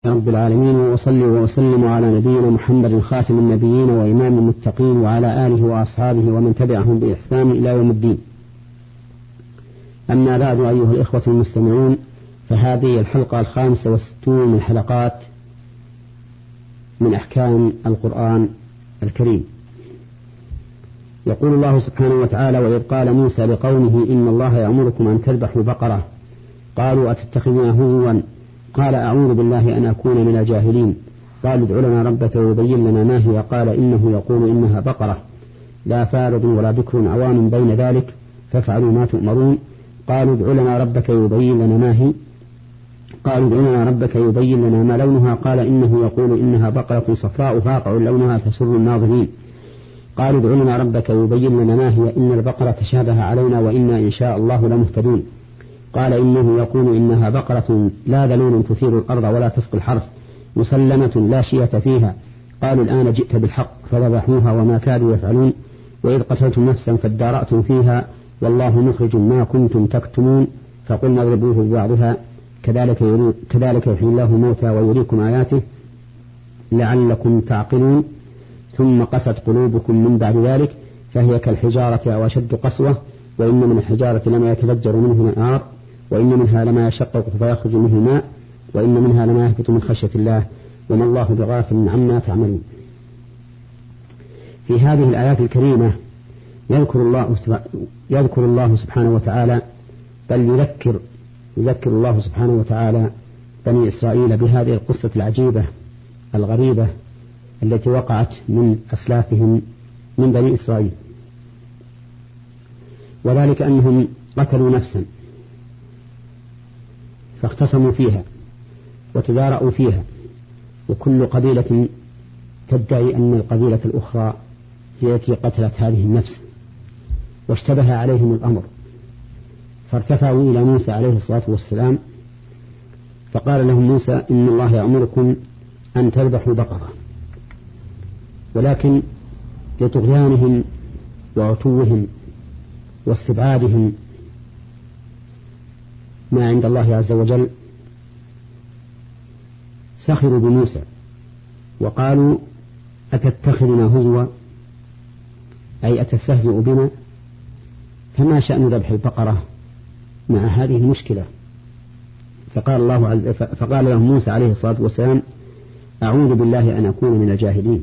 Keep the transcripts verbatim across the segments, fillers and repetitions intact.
رب العالمين، وأصلي وأسلم على نبينا محمد خاتم النبيين وإمام المتقين وعلى آله وأصحابه ومن تبعهم بإحسان إلى يوم الدين. أما بعد، أيها الإخوة المستمعون، فهذه الحلقة الخامسة والستون من حلقات من أحكام القرآن الكريم. يقول الله سبحانه وتعالى: وإذ قال موسى لقومه إن الله يأمركم أن تذبحوا بقرة قالوا أتتخذنا هزوا قال أعوذ بالله أن أكون من الجاهلين قالوا ادع لنا ربك يبين لنا ما هي قال إنه يقول إنها بقرة لا فارض ولا بكر عوان بين ذلك فافعلوا ما تؤمرون قالوا ادع لنا ربك يبين لنا ما هي قالوا ادع لنا ربك يبين لنا ما لونها قال إنه يقول إنها بقرة صفراء فاقع لونها تسر الناظرين قالوا ادع لنا ربك يبين لنا ما هي إن البقرة تشابه علينا وإنا إن شاء الله لمهتدون قال إنه يقول إنها بقرة لا ذلول تثير الأرض ولا تسقي الحرث مسلمة لا شية فيها قالوا الآن جئت بالحق فذبحوها وما كادوا يفعلون وإذ قتلتم نفسا فادارأتم فيها والله مخرج ما كنتم تكتمون فقلنا اضربوه ببعضها كذلك كذلك يحيي الله الموتى ويريكم آياته لعلكم تعقلون ثم قست قلوبكم من بعد ذلك فهي كالحجارة أو أشد قسوة وإن من الحجارة لما يتفجر منه النار وإن منها لما يشقق فيخرج منه ماء وإن منها لما يهبط من خشية الله وما الله بغافل عما تعملون. في هذه الآيات الكريمة يذكر الله يذكر الله سبحانه وتعالى بل يذكر يذكر الله سبحانه وتعالى بني إسرائيل بهذه القصة العجيبة الغريبة التي وقعت من أسلافهم من بني إسرائيل، وذلك أنهم قتلوا نفسا فاختصموا فيها وتدارأوا فيها وكل قبيلة تدعي أن القبيلة الأخرى هي التي قتلت هذه النفس واشتبه عليهم الأمر فارتفعوا إلى موسى عليه الصلاة والسلام فقال لهم موسى إن الله يأمركم أن تذبحوا بقرة، ولكن لطغيانهم وعتوهم واستبعادهم ما عند الله عز وجل سخروا بموسى وقالوا أتتخذنا هزوا أي أتستهزئ بنا فما شأن ذبح البقرة مع هذه المشكلة. فقال الله عز فقال لهم موسى عليه الصلاة والسلام أعوذ بالله أن أكون من الجاهلين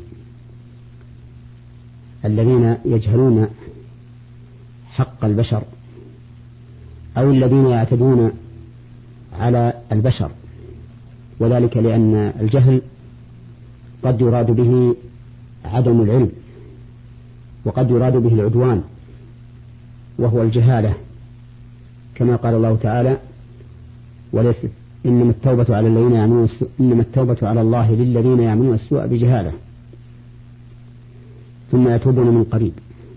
الذين يجهلون حق البشر أو الذين يعتدون على البشر، وذلك لأن الجهل قد يراد به عدم العلم وقد يراد به العدوان وهو الجهالة كما قال الله تعالى وليس إنما التوبة على الذين يعملون السوء إنما التوبة على الله للذين يعملون السوء بجهالة ثم يتوبون من قريب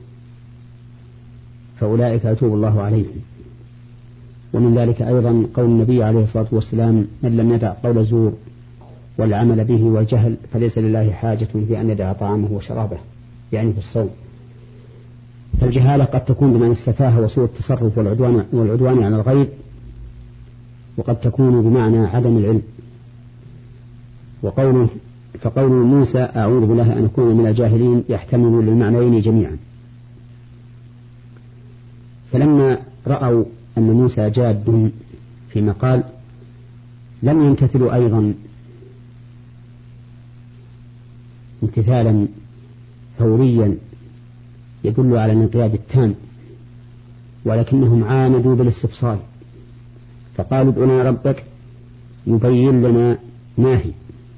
فأولئك يتوب الله عليهم. ومن ذلك أيضا قول النبي عليه الصلاة والسلام من لم يدع قول الزور والعمل به والجهل فليس لله حاجة في أن يدع طعامه وشرابه، يعني في الصوم. فالجهالة قد تكون بمعنى السفاهة وسوء التصرف والعدوان, والعدوان على الغير، وقد تكون بمعنى عدم العلم. وقوله فقول موسى أعوذ بالله أن أكون من الجاهلين يحتمل للمعنيين جميعا. فلما رأوا أن موسى جاد فيما قال لم يمتثلوا أيضا امتثالا فوريا يدل على الانقياد التام، ولكنهم عاندوا بالاستفصال فقالوا ادع لنا ربك يبين لنا ما هي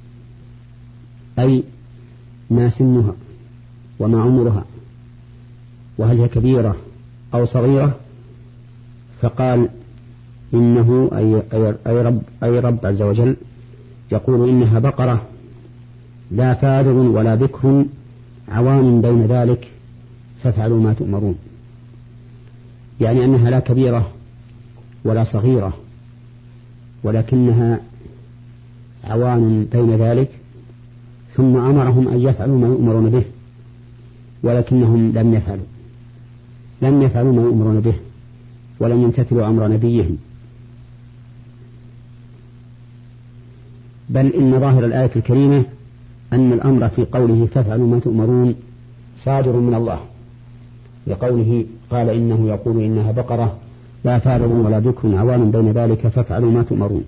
أي ما سنها وما عمرها وهل هي كبيرة أو صغيرة. فقال إنه أي, أي, رب أي رب عز وجل يقول إنها بقرة لا فارض ولا بكر عوان بين ذلك فافعلوا ما تؤمرون، يعني أنها لا كبيرة ولا صغيرة ولكنها عوان بين ذلك، ثم أمرهم أن يفعلوا ما يؤمرون به ولكنهم لم يفعلوا لم يفعلوا ما يؤمرون به ولم يمتثلوا أمر نبيهم. بل إن ظاهر الآية الكريمة أن الأمر في قوله فافعلوا ما تؤمرون صادر من الله، لقوله قال إنه يقول إنها بقرة لا فارغ ولا بكر عوان بين ذلك فافعلوا ما تؤمرون.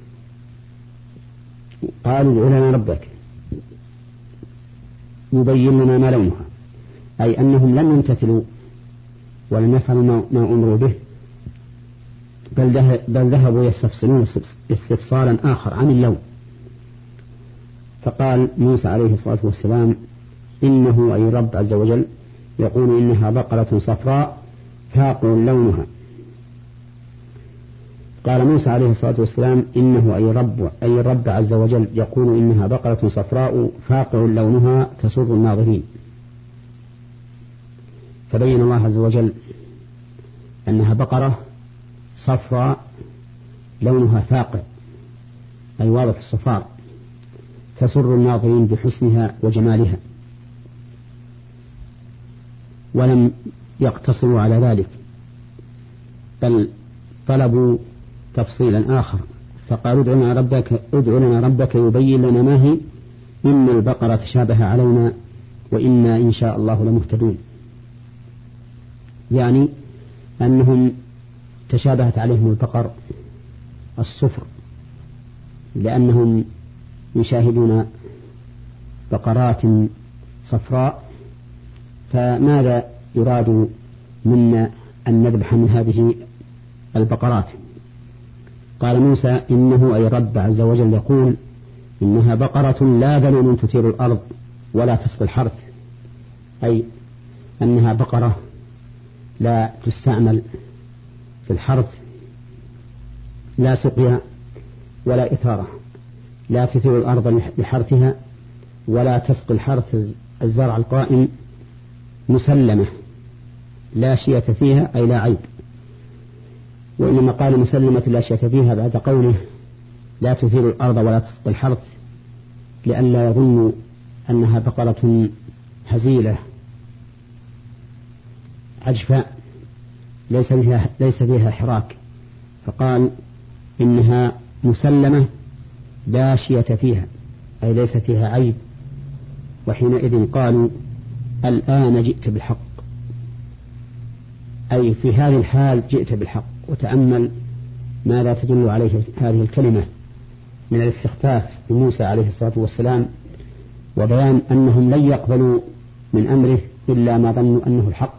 قالوا ادع لنا ربك يبين لنا ما لونها، أي أنهم لم يمتثلوا ولم يفعلوا ما أمروا به، بل ذهبوا يستفصلون استفصالا آخر عن اللون. فقال موسى عليه الصلاة والسلام إنه أي رب عز وجل يقول إنها بقرة صفراء فاقع لونها. قال موسى عليه الصلاة والسلام إنه أي رب أي الرب عز وجل يقول إنها بقرة صفراء فاقع لونها تسر الناظرين. فبين الله عز وجل أنها بقرة صفراء لونها فاقع أي واضح الصفار تسر الناظرين بحسنها وجمالها. ولم يقتصروا على ذلك بل طلبوا تفصيلا آخر، فقالوا ادع لنا ربك ادع لنا ربك يبين لنا ما هي إن البقرة تشابه علينا وإنا إن شاء الله لمهتدون. يعني أنهم تشابهت عليهم البقر الصفر لأنهم يشاهدون بقرات صفراء، فماذا يراد منا أن نذبح من هذه البقرات؟ قال موسى إنه أي رب عز وجل يقول إنها بقرة لا ذلول تثير الأرض ولا تسقي الحرث، أي أنها بقرة لا تستعمل في الحرث لا سقيا ولا إثارة، لا تثير الأرض لحرثها ولا تسقي الحرث الزرع القائم، مسلمة لا شية فيها أي لا عيب. وإنما قال مسلمة لا شية فيها بعد قوله لا تثير الأرض ولا تسقي الحرث لئلا يظنوا أنها بقرة هزيلة عجفاء ليس فيها, ليس فيها حراك، فقال إنها مسلمة لا شية فيها أي ليس فيها عيب. وحينئذ قالوا الآن جئت بالحق، أي في هذه الحال جئت بالحق. وتأمل ماذا تدل عليه هذه الكلمة من الاستخفاف بموسى عليه الصلاة والسلام وبيان أنهم لن يقبلوا من أمره إلا ما ظنوا أنه الحق،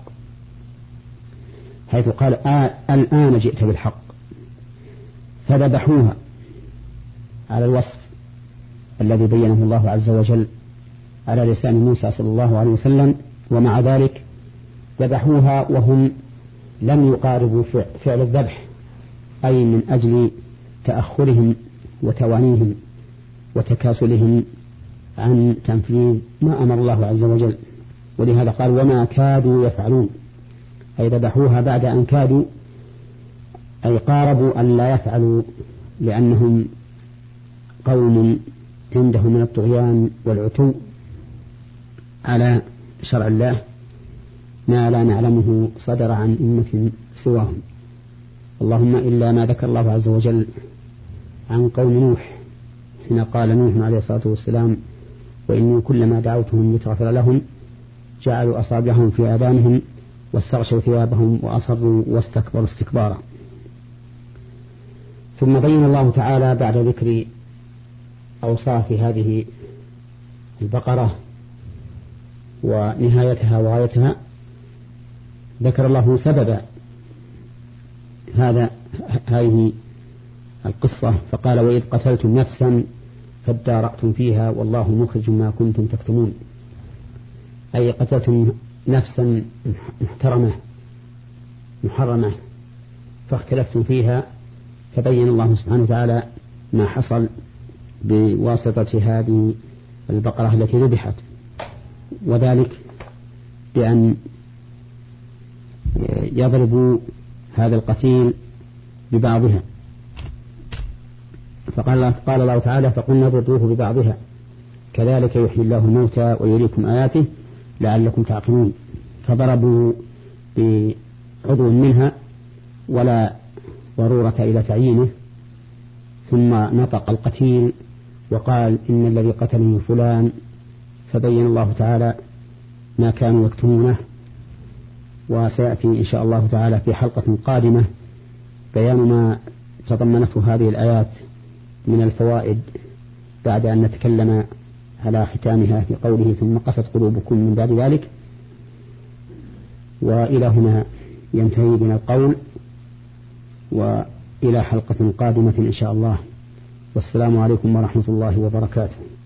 حيث قال آه الآن جئت بالحق، فذبحوها على الوصف الذي بينه الله عز وجل على لسان موسى صلى الله عليه وسلم. ومع ذلك ذبحوها وهم لم يقاربوا فعل الذبح، أي من أجل تأخرهم وتوانيهم وتكاسلهم عن تنفيذ ما أمر الله عز وجل. ولهذا قال وما كادوا يفعلون، أي ذبحوها بعد أن كادوا أي قاربوا أن لا يفعلوا، لأنهم قوم عندهم من الطغيان والعتو على شرع الله ما لا نعلمه صدر عن أمة سواهم، اللهم إلا ما ذكر الله عز وجل عن قوم نوح حين قال نوح عليه الصلاة والسلام وإني كلما دعوتهم لتغفر لهم جعلوا أصابعهم في آذانهم واستغشوا ثيابهم وأصروا واستكبروا استكبارا. ثم بين الله تعالى بعد ذكر أوصاف هذه البقرة ونهايتها وغايتها ذكر الله سبب هذا هذه القصة فقال وإذ قتلتم نفسا فادارأتم فيها والله مخرج ما كنتم تكتمون، أي قتلتم نفسا محترمة محرمة فاختلفتم فيها، فبين الله سبحانه وتعالى ما حصل بواسطة هذه البقرة التي ذبحت، وذلك بأن يضربوا هذا القتيل ببعضها. فقال قال الله تعالى فقلنا اضربوه ببعضها كذلك يحيي الله الموتى ويريكم آياته لعلكم تعقلون. فضربوا بعضو منها ولا ضرورة إلى تعيينه، ثم نطق القتيل وقال إن الذي قتلني فلان، فبين الله تعالى ما كانوا يكتمونه. وسيأتي إن شاء الله تعالى في حلقة قادمة بيان ما تضمنته هذه الآيات من الفوائد بعد أن نتكلم على ختامها في قوله ثم قست قلوبكم من بعد ذلك. وإلى هنا ينتهي بنا القول، وإلى حلقة قادمة إن شاء الله. والسلام عليكم ورحمة الله وبركاته.